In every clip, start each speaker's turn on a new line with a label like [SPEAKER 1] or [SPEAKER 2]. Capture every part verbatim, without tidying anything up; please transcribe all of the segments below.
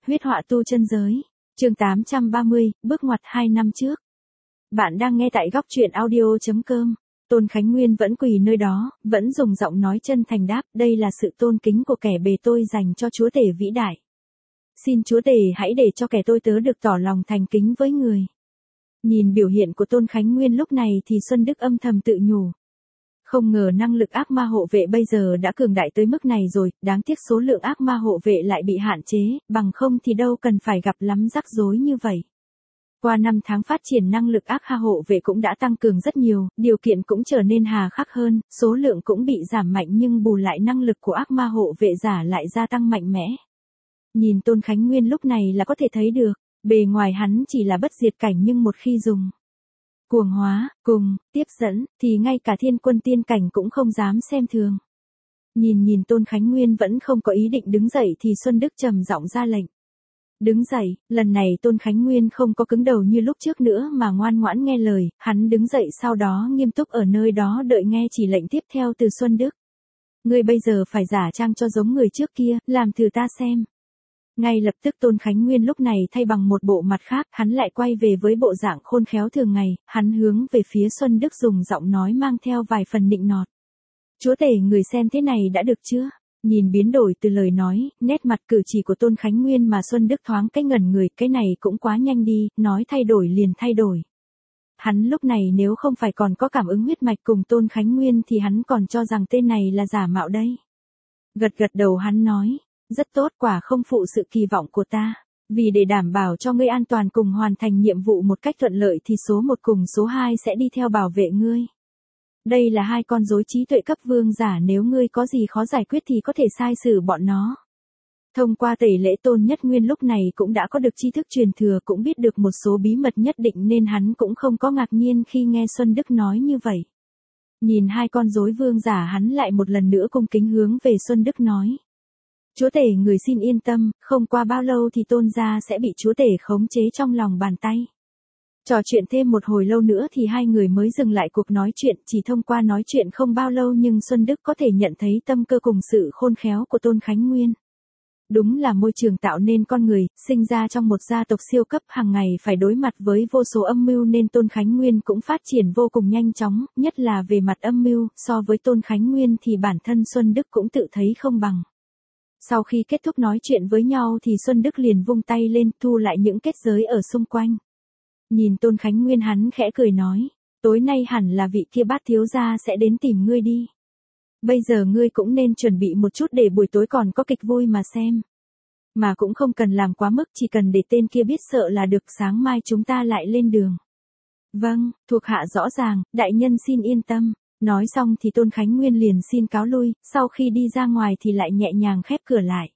[SPEAKER 1] Huyết họa tu chân giới. Chương tám trăm ba mươi, bước ngoặt hai năm trước. Bạn đang nghe tại góc truyện audio.com. Tôn Khánh Nguyên vẫn quỳ nơi đó, vẫn dùng giọng nói chân thành đáp, đây là sự tôn kính của kẻ bề tôi dành cho Chúa Tể vĩ đại. Xin Chúa Tể hãy để cho kẻ tôi tớ được tỏ lòng thành kính với người. Nhìn biểu hiện của Tôn Khánh Nguyên lúc này thì Xuân Đức âm thầm tự nhủ. Không ngờ năng lực ác ma hộ vệ bây giờ đã cường đại tới mức này rồi, đáng tiếc số lượng ác ma hộ vệ lại bị hạn chế, bằng không thì đâu cần phải gặp lắm rắc rối như vậy. Qua năm tháng phát triển năng lực ác ma hộ vệ cũng đã tăng cường rất nhiều, điều kiện cũng trở nên hà khắc hơn, số lượng cũng bị giảm mạnh nhưng bù lại năng lực của ác ma hộ vệ giả lại gia tăng mạnh mẽ. Nhìn Tôn Khánh Nguyên lúc này là có thể thấy được, bề ngoài hắn chỉ là bất diệt cảnh nhưng một khi dùng cuồng hóa, cùng, tiếp dẫn, thì ngay cả thiên quân tiên cảnh cũng không dám xem thường. Nhìn nhìn Tôn Khánh Nguyên vẫn không có ý định đứng dậy thì Xuân Đức trầm giọng ra lệnh. Đứng dậy, lần này Tôn Khánh Nguyên không có cứng đầu như lúc trước nữa mà ngoan ngoãn nghe lời, hắn đứng dậy sau đó nghiêm túc ở nơi đó đợi nghe chỉ lệnh tiếp theo từ Xuân Đức. Ngươi bây giờ phải giả trang cho giống người trước kia, làm thử ta xem. Ngay lập tức Tôn Khánh Nguyên lúc này thay bằng một bộ mặt khác, hắn lại quay về với bộ dạng khôn khéo thường ngày, hắn hướng về phía Xuân Đức dùng giọng nói mang theo vài phần nịnh nọt. Chúa Tể người xem thế này đã được chưa? Nhìn biến đổi từ lời nói, nét mặt cử chỉ của Tôn Khánh Nguyên mà Xuân Đức thoáng cái ngẩn người, cái này cũng quá nhanh đi, nói thay đổi liền thay đổi. Hắn lúc này nếu không phải còn có cảm ứng huyết mạch cùng Tôn Khánh Nguyên thì hắn còn cho rằng tên này là giả mạo đây. Gật gật đầu hắn nói. Rất tốt, quả không phụ sự kỳ vọng của ta. Vì để đảm bảo cho ngươi an toàn cùng hoàn thành nhiệm vụ một cách thuận lợi thì số một cùng số hai sẽ đi theo bảo vệ ngươi. Đây là hai con rối trí tuệ cấp vương giả, nếu ngươi có gì khó giải quyết thì có thể sai xử bọn nó. Thông qua tẩy lễ Tôn Nhất Nguyên lúc này cũng đã có được tri thức truyền thừa, cũng biết được một số bí mật nhất định nên hắn cũng không có ngạc nhiên khi nghe Xuân Đức nói như vậy. Nhìn hai con rối vương giả hắn lại một lần nữa cung kính hướng về Xuân Đức nói. Chúa Tể người xin yên tâm, không qua bao lâu thì Tôn gia sẽ bị Chúa Tể khống chế trong lòng bàn tay. Trò chuyện thêm một hồi lâu nữa thì hai người mới dừng lại cuộc nói chuyện, chỉ thông qua nói chuyện không bao lâu nhưng Xuân Đức có thể nhận thấy tâm cơ cùng sự khôn khéo của Tôn Khánh Nguyên. Đúng là môi trường tạo nên con người, sinh ra trong một gia tộc siêu cấp hàng ngày phải đối mặt với vô số âm mưu nên Tôn Khánh Nguyên cũng phát triển vô cùng nhanh chóng, nhất là về mặt âm mưu, so với Tôn Khánh Nguyên thì bản thân Xuân Đức cũng tự thấy không bằng. Sau khi kết thúc nói chuyện với nhau thì Xuân Đức liền vung tay lên thu lại những kết giới ở xung quanh. Nhìn Tôn Khánh Nguyên hắn khẽ cười nói, tối nay hẳn là vị kia Bát thiếu gia sẽ đến tìm ngươi đi. Bây giờ ngươi cũng nên chuẩn bị một chút để buổi tối còn có kịch vui mà xem. Mà cũng không cần làm quá mức, chỉ cần để tên kia biết sợ là được, sáng mai chúng ta lại lên đường. Vâng, thuộc hạ rõ ràng, đại nhân xin yên tâm. Nói xong thì Tôn Khánh Nguyên liền xin cáo lui, sau khi đi ra ngoài thì lại nhẹ nhàng khép cửa lại.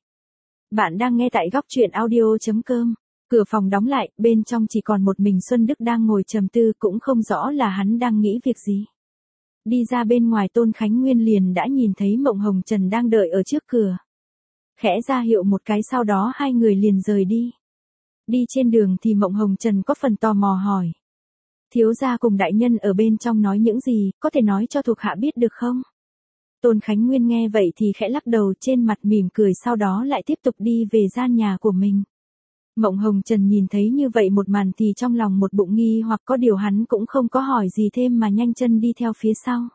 [SPEAKER 1] Bạn đang nghe tại góc truyện audio.com. Cửa phòng đóng lại, bên trong chỉ còn một mình Xuân Đức đang ngồi trầm tư, cũng không rõ là hắn đang nghĩ việc gì. Đi ra bên ngoài Tôn Khánh Nguyên liền đã nhìn thấy Mộng Hồng Trần đang đợi ở trước cửa. Khẽ ra hiệu một cái sau đó hai người liền rời đi. Đi trên đường thì Mộng Hồng Trần có phần tò mò hỏi. Thiếu gia cùng đại nhân ở bên trong nói những gì, có thể nói cho thuộc hạ biết được không? Tôn Khánh Nguyên nghe vậy thì khẽ lắc đầu, trên mặt mỉm cười, sau đó lại tiếp tục đi về gian nhà của mình. Mộng Hồng Trần nhìn thấy như vậy một màn thì trong lòng một bụng nghi hoặc, có điều hắn cũng không có hỏi gì thêm mà nhanh chân đi theo phía sau.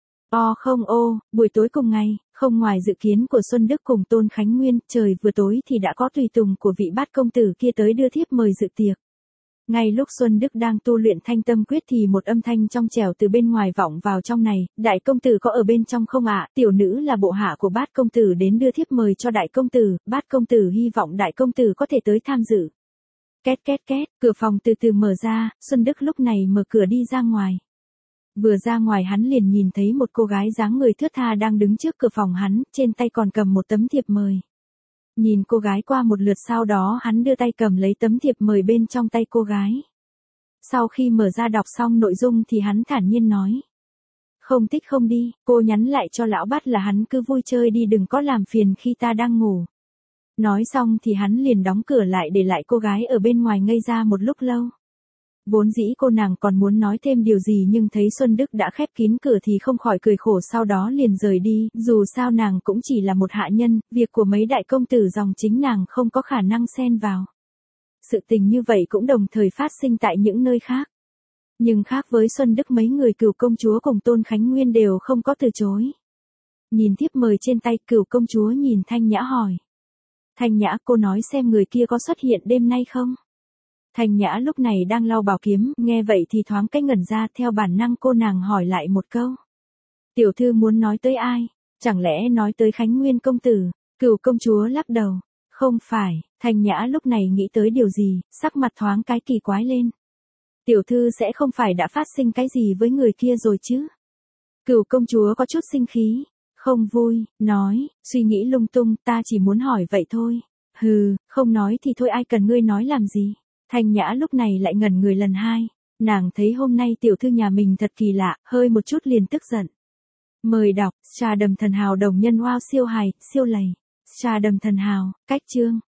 [SPEAKER 1] O không ô, buổi tối cùng ngày, không ngoài dự kiến của Xuân Đức cùng Tôn Khánh Nguyên, trời vừa tối thì đã có tùy tùng của vị Bát công tử kia tới đưa thiếp mời dự tiệc. Ngay lúc Xuân Đức đang tu luyện Thanh Tâm Quyết thì một âm thanh trong trẻo từ bên ngoài vọng vào trong này, đại công tử có ở bên trong không ạ? Tiểu nữ là bộ hạ của Bát công tử đến đưa thiếp mời cho đại công tử, Bát công tử hy vọng đại công tử có thể tới tham dự. Két két két, cửa phòng từ từ mở ra, Xuân Đức lúc này mở cửa đi ra ngoài. Vừa ra ngoài hắn liền nhìn thấy một cô gái dáng người thướt tha đang đứng trước cửa phòng hắn, trên tay còn cầm một tấm thiệp mời. Nhìn cô gái qua một lượt sau đó hắn đưa tay cầm lấy tấm thiệp mời bên trong tay cô gái. Sau khi mở ra đọc xong nội dung thì hắn thản nhiên nói. Không thích không đi, cô nhắn lại cho lão Bát là hắn cứ vui chơi đi, đừng có làm phiền khi ta đang ngủ. Nói xong thì hắn liền đóng cửa lại để lại cô gái ở bên ngoài ngây ra một lúc lâu. Vốn dĩ cô nàng còn muốn nói thêm điều gì nhưng thấy Xuân Đức đã khép kín cửa thì không khỏi cười khổ, sau đó liền rời đi, dù sao nàng cũng chỉ là một hạ nhân, việc của mấy đại công tử dòng chính nàng không có khả năng xen vào. Sự tình như vậy cũng đồng thời phát sinh tại những nơi khác. Nhưng khác với Xuân Đức, mấy người Cửu công chúa cùng Tôn Khánh Nguyên đều không có từ chối. Nhìn thiếp mời trên tay, Cửu công chúa nhìn Thanh Nhã hỏi. Thanh Nhã, cô nói xem người kia có xuất hiện đêm nay không? Thanh Nhã lúc này đang lau bảo kiếm, nghe vậy thì thoáng cái ngẩn ra, theo bản năng cô nàng hỏi lại một câu. Tiểu thư muốn nói tới ai? Chẳng lẽ nói tới Khánh Nguyên công tử? Cửu công chúa lắc đầu. Không phải. Thanh Nhã lúc này nghĩ tới điều gì, sắc mặt thoáng cái kỳ quái lên. Tiểu thư sẽ không phải đã phát sinh cái gì với người kia rồi chứ? Cửu công chúa có chút sinh khí, không vui, nói, suy nghĩ lung tung, ta chỉ muốn hỏi vậy thôi. Hừ, không nói thì thôi, ai cần ngươi nói làm gì? Thanh Nhã lúc này lại ngẩn người lần hai, nàng thấy hôm nay tiểu thư nhà mình thật kỳ lạ, hơi một chút liền tức giận. Mời đọc, Trà Đầm Thần Hào đồng nhân wow siêu hài, siêu lầy. Trà Đầm Thần Hào, cách chương.